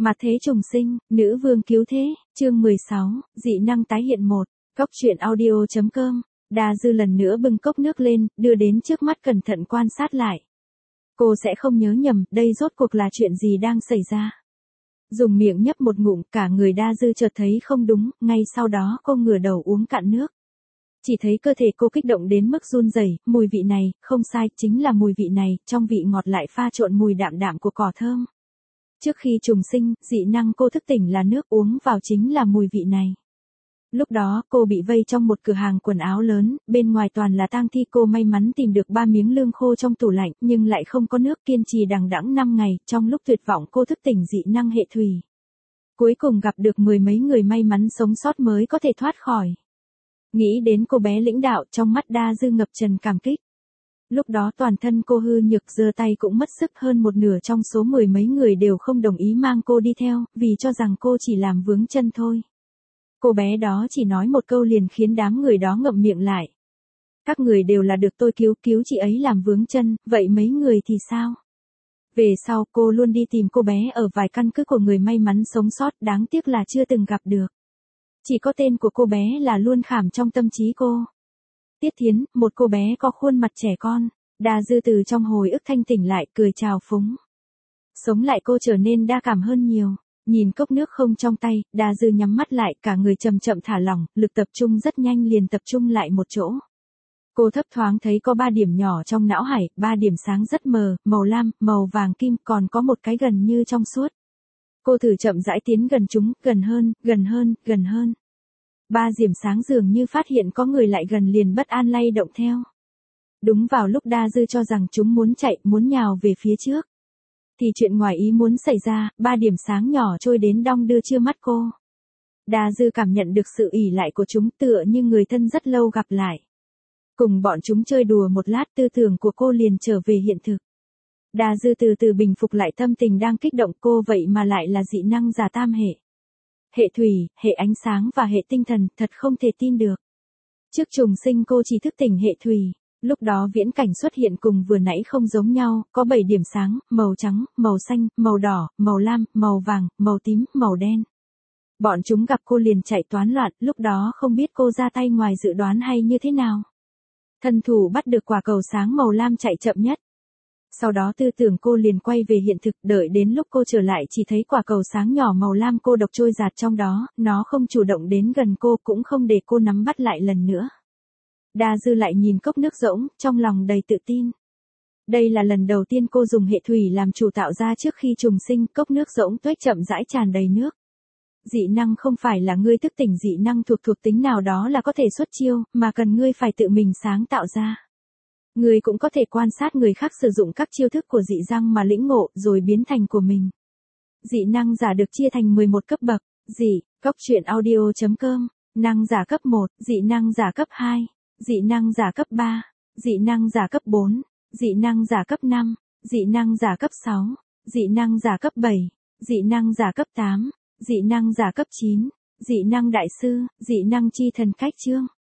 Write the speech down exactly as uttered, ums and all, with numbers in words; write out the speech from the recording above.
Mặt thế trùng sinh, nữ vương cứu thế, chương mười sáu, dị năng tái hiện một. Cốc truyện audio chấm com. Đa Dư lần nữa bưng cốc nước lên, đưa đến trước mắt cẩn thận quan sát lại. Cô sẽ không nhớ nhầm, đây rốt cuộc là chuyện gì đang xảy ra. Dùng miệng nhấp một ngụm, cả người Đa Dư chợt thấy không đúng, ngay sau đó cô ngửa đầu uống cạn nước. Chỉ thấy cơ thể cô kích động đến mức run rẩy, mùi vị này, không sai, chính là mùi vị này, trong vị ngọt lại pha trộn mùi đạm đạm của cỏ thơm. Trước khi trùng sinh, dị năng cô thức tỉnh là nước, uống vào chính là mùi vị này. Lúc đó, cô bị vây trong một cửa hàng quần áo lớn, bên ngoài toàn là tang thi. Cô may mắn tìm được ba miếng lương khô trong tủ lạnh, nhưng lại không có nước, kiên trì đằng đẵng năm ngày, trong lúc tuyệt vọng cô thức tỉnh dị năng hệ thủy. Cuối cùng gặp được mười mấy người may mắn sống sót mới có thể thoát khỏi. Nghĩ đến cô bé lĩnh đạo, trong mắt Đa Dư ngập tràn cảm kích. Lúc đó toàn thân cô hư nhược, giơ tay cũng mất sức, hơn một nửa trong số mười mấy người đều không đồng ý mang cô đi theo, vì cho rằng cô chỉ làm vướng chân thôi. Cô bé đó chỉ nói một câu liền khiến đám người đó ngậm miệng lại. Các người đều là được tôi cứu, cứu chị ấy làm vướng chân, vậy mấy người thì sao? Về sau cô luôn đi tìm cô bé ở vài căn cứ của người may mắn sống sót, đáng tiếc là chưa từng gặp được. Chỉ có tên của cô bé là luôn khảm trong tâm trí cô. Tiết Thiến, một cô bé có khuôn mặt trẻ con. Đa Dư từ trong hồi ức thanh tỉnh lại, cười chào phúng. Sống lại cô trở nên đa cảm hơn nhiều. Nhìn cốc nước không trong tay, Đa Dư nhắm mắt lại, cả người chậm chậm thả lỏng, lực tập trung rất nhanh liền tập trung lại một chỗ. Cô thấp thoáng thấy có ba điểm nhỏ trong não hải, ba điểm sáng rất mờ, màu lam, màu vàng kim, còn có một cái gần như trong suốt. Cô thử chậm rãi tiến gần chúng, gần hơn, gần hơn, gần hơn. Ba điểm sáng dường như phát hiện có người lại gần liền bất an lay động theo. Đúng vào lúc Đa Dư cho rằng chúng muốn chạy, muốn nhào về phía trước. Thì chuyện ngoài ý muốn xảy ra, ba điểm sáng nhỏ trôi đến đong đưa chưa mắt cô. Đa Dư cảm nhận được sự ỉ lại của chúng, tựa như người thân rất lâu gặp lại. Cùng bọn chúng chơi đùa một lát, tư tưởng của cô liền trở về hiện thực. Đa Dư từ từ bình phục lại tâm tình đang kích động, cô vậy mà lại là dị năng giả tam hệ. Hệ thủy, hệ ánh sáng và hệ tinh thần, thật không thể tin được. Trước trùng sinh cô chỉ thức tỉnh hệ thủy. Lúc đó viễn cảnh xuất hiện cùng vừa nãy không giống nhau, có bảy điểm sáng, màu trắng, màu xanh, màu đỏ, màu lam, màu vàng, màu tím, màu đen. Bọn chúng gặp cô liền chạy toán loạn, lúc đó không biết cô ra tay ngoài dự đoán hay như thế nào. Thân thủ bắt được quả cầu sáng màu lam chạy chậm nhất. Sau đó tư tưởng cô liền quay về hiện thực, đợi đến lúc cô trở lại chỉ thấy quả cầu sáng nhỏ màu lam cô độc trôi dạt trong đó, nó không chủ động đến gần cô, cũng không để cô nắm bắt lại lần nữa. Đa Dư lại nhìn cốc nước rỗng, trong lòng đầy tự tin. Đây là lần đầu tiên cô dùng hệ thủy làm chủ tạo ra. Trước khi trùng sinh, cốc nước rỗng tuếch chậm rãi tràn đầy nước. Dị năng không phải là ngươi thức tỉnh dị năng thuộc thuộc tính nào đó là có thể xuất chiêu, mà cần ngươi phải tự mình sáng tạo ra. Ngươi cũng có thể quan sát người khác sử dụng các chiêu thức của dị năng mà lĩnh ngộ rồi biến thành của mình. Dị năng giả được chia thành mười một cấp bậc. Dị, cốc truyện audio chấm com, năng giả cấp một, dị năng giả cấp hai. Dị năng giả cấp ba, dị năng giả cấp bốn, dị năng giả cấp năm, dị năng giả cấp sáu, dị năng giả cấp bảy, dị năng giả cấp tám, dị năng giả cấp chín, dị năng đại sư, dị năng chi thần cách chương.